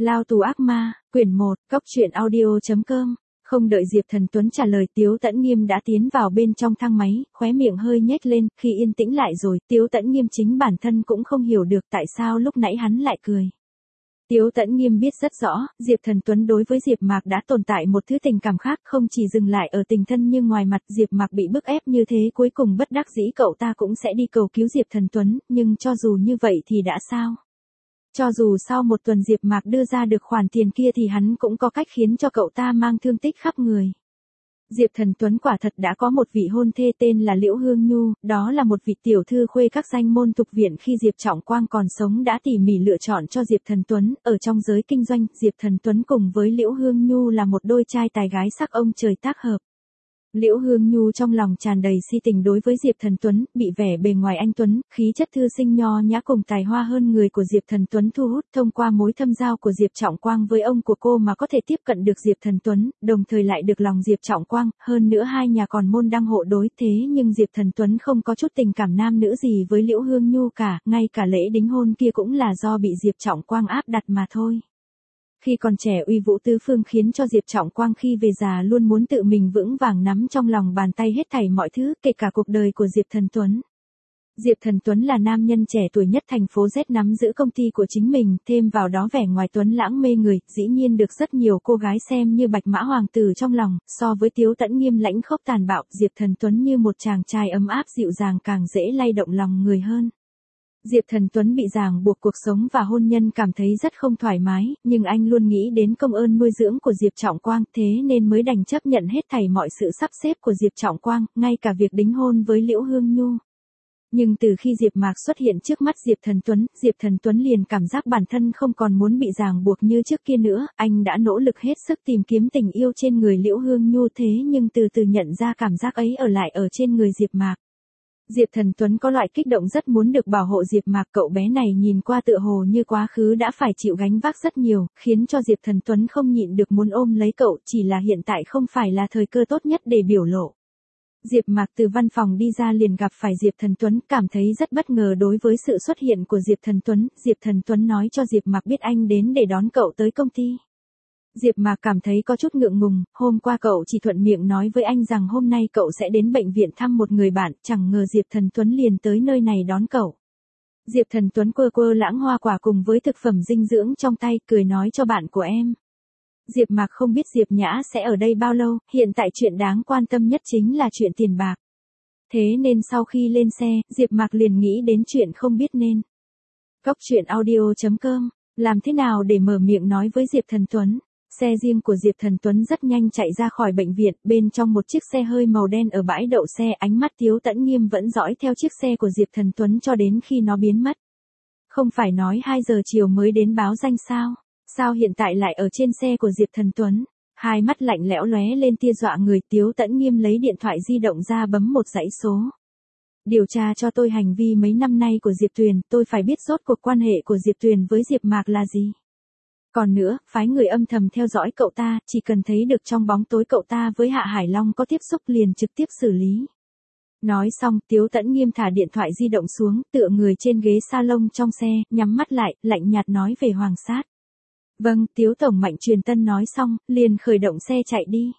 Lao tù ác ma, quyển 1, cốc truyện audio.com. Không đợi Diệp Thần Tuấn trả lời, Tiếu Tẫn Nghiêm đã tiến vào bên trong thang máy, khóe miệng hơi nhếch lên. Khi yên tĩnh lại rồi, Tiếu Tẫn Nghiêm chính bản thân cũng không hiểu được tại sao lúc nãy hắn lại cười. Tiếu Tẫn Nghiêm biết rất rõ, Diệp Thần Tuấn đối với Diệp Mạc đã tồn tại một thứ tình cảm khác, không chỉ dừng lại ở tình thân nhưng ngoài mặt Diệp Mạc bị bức ép như thế, cuối cùng bất đắc dĩ cậu ta cũng sẽ đi cầu cứu Diệp Thần Tuấn, nhưng cho dù như vậy thì đã sao? Cho dù sau một tuần Diệp Mạc đưa ra được khoản tiền kia thì hắn cũng có cách khiến cho cậu ta mang thương tích khắp người. Diệp Thần Tuấn quả thật đã có một vị hôn thê tên là Liễu Hương Nhu, đó là một vị tiểu thư khuê các danh môn tục viện khi Diệp Trọng Quang còn sống đã tỉ mỉ lựa chọn cho Diệp Thần Tuấn. Ở trong giới kinh doanh, Diệp Thần Tuấn cùng với Liễu Hương Nhu là một đôi trai tài gái sắc ông trời tác hợp. Liễu Hương Nhu trong lòng tràn đầy si tình đối với Diệp Thần Tuấn, bị vẻ bề ngoài anh tuấn, khí chất thư sinh nho nhã cùng tài hoa hơn người của Diệp Thần Tuấn thu hút, thông qua mối thâm giao của Diệp Trọng Quang với ông của cô mà có thể tiếp cận được Diệp Thần Tuấn, đồng thời lại được lòng Diệp Trọng Quang, hơn nữa hai nhà còn môn đăng hộ đối. Thế nhưng Diệp Thần Tuấn không có chút tình cảm nam nữ gì với Liễu Hương Nhu cả, ngay cả lễ đính hôn kia cũng là do bị Diệp Trọng Quang áp đặt mà thôi. Khi còn trẻ uy vũ tứ phương khiến cho Diệp Trọng Quang khi về già luôn muốn tự mình vững vàng nắm trong lòng bàn tay hết thảy mọi thứ, kể cả cuộc đời của Diệp Thần Tuấn. Diệp Thần Tuấn là nam nhân trẻ tuổi nhất thành phố Z, nắm giữ công ty của chính mình, thêm vào đó vẻ ngoài tuấn lãng mê người, dĩ nhiên được rất nhiều cô gái xem như bạch mã hoàng tử trong lòng. So với Tiếu Tẫn Nghiêm lãnh khốc tàn bạo, Diệp Thần Tuấn như một chàng trai ấm áp dịu dàng, càng dễ lay động lòng người hơn. Diệp Thần Tuấn bị ràng buộc cuộc sống và hôn nhân cảm thấy rất không thoải mái, nhưng anh luôn nghĩ đến công ơn nuôi dưỡng của Diệp Trọng Quang, thế nên mới đành chấp nhận hết thảy mọi sự sắp xếp của Diệp Trọng Quang, ngay cả việc đính hôn với Liễu Hương Nhu. Nhưng từ khi Diệp Mạc xuất hiện trước mắt Diệp Thần Tuấn liền cảm giác bản thân không còn muốn bị ràng buộc như trước kia nữa, anh đã nỗ lực hết sức tìm kiếm tình yêu trên người Liễu Hương Nhu, thế nhưng từ từ nhận ra cảm giác ấy ở lại ở trên người Diệp Mạc. Diệp Thần Tuấn có loại kích động rất muốn được bảo hộ Diệp Mạc, cậu bé này nhìn qua tựa hồ như quá khứ đã phải chịu gánh vác rất nhiều, khiến cho Diệp Thần Tuấn không nhịn được muốn ôm lấy cậu, chỉ là hiện tại không phải là thời cơ tốt nhất để biểu lộ. Diệp Mạc từ văn phòng đi ra liền gặp phải Diệp Thần Tuấn, cảm thấy rất bất ngờ đối với sự xuất hiện của Diệp Thần Tuấn. Diệp Thần Tuấn nói cho Diệp Mạc biết anh đến để đón cậu tới công ty. Diệp Mạc cảm thấy có chút ngượng ngùng, hôm qua cậu chỉ thuận miệng nói với anh rằng hôm nay cậu sẽ đến bệnh viện thăm một người bạn, chẳng ngờ Diệp Thần Tuấn liền tới nơi này đón cậu. Diệp Thần Tuấn quơ quơ lãng hoa quả cùng với thực phẩm dinh dưỡng trong tay, cười nói cho bạn của em. Diệp Mạc không biết Diệp Nhã sẽ ở đây bao lâu, hiện tại chuyện đáng quan tâm nhất chính là chuyện tiền bạc. Thế nên sau khi lên xe, Diệp Mạc liền nghĩ đến chuyện không biết nên. cốc truyện audio.com, làm thế nào để mở miệng nói với Diệp Thần Tuấn? Xe riêng của Diệp Thần Tuấn rất nhanh chạy ra khỏi bệnh viện, bên trong một chiếc xe hơi màu đen ở bãi đậu xe, ánh mắt Tiếu Tẫn Nghiêm vẫn dõi theo chiếc xe của Diệp Thần Tuấn cho đến khi nó biến mất. Không phải nói 2 giờ chiều mới đến báo danh sao? Sao hiện tại lại ở trên xe của Diệp Thần Tuấn? Hai mắt lạnh lẽo lóe lên tia dọa người, Tiếu Tẫn Nghiêm lấy điện thoại di động ra bấm một dãy số. Điều tra cho tôi hành vi mấy năm nay của Diệp Tuyền, tôi phải biết rốt cuộc quan hệ của Diệp Tuyền với Diệp Mạc là gì. Còn nữa, phái người âm thầm theo dõi cậu ta, chỉ cần thấy được trong bóng tối cậu ta với Hạ Hải Long có tiếp xúc liền trực tiếp xử lý. Nói xong, Tiếu Tẫn Nghiêm thả điện thoại di động xuống, tựa người trên ghế salon trong xe, nhắm mắt lại, lạnh nhạt nói về Hoàng Sát. Vâng, Tiếu Tổng Mạnh truyền tân nói xong, liền khởi động xe chạy đi.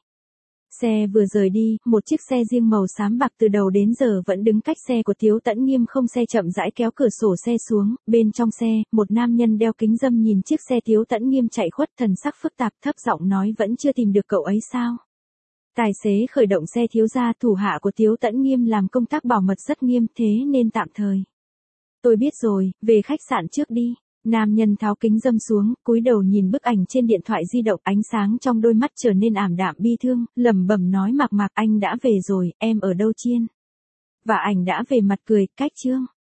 Xe vừa rời đi, một chiếc xe riêng màu xám bạc từ đầu đến giờ vẫn đứng cách xe của Tiếu Tẫn Nghiêm không xe chậm rãi kéo cửa sổ xe xuống, bên trong xe, một nam nhân đeo kính râm nhìn chiếc xe Tiếu Tẫn Nghiêm chạy khuất, thần sắc phức tạp, thấp giọng nói vẫn chưa tìm được cậu ấy sao? Tài xế khởi động xe thiếu gia, thủ hạ của Tiếu Tẫn Nghiêm làm công tác bảo mật rất nghiêm, thế nên tạm thời. Tôi biết rồi, về khách sạn trước đi. Nam nhân tháo kính râm xuống, cúi đầu nhìn bức ảnh trên điện thoại di động, ánh sáng trong đôi mắt trở nên ảm đạm bi thương, lẩm bẩm nói Mạc Mạc anh đã về rồi, em ở đâu Chiên? Và ảnh đã về mặt cười, cách chương.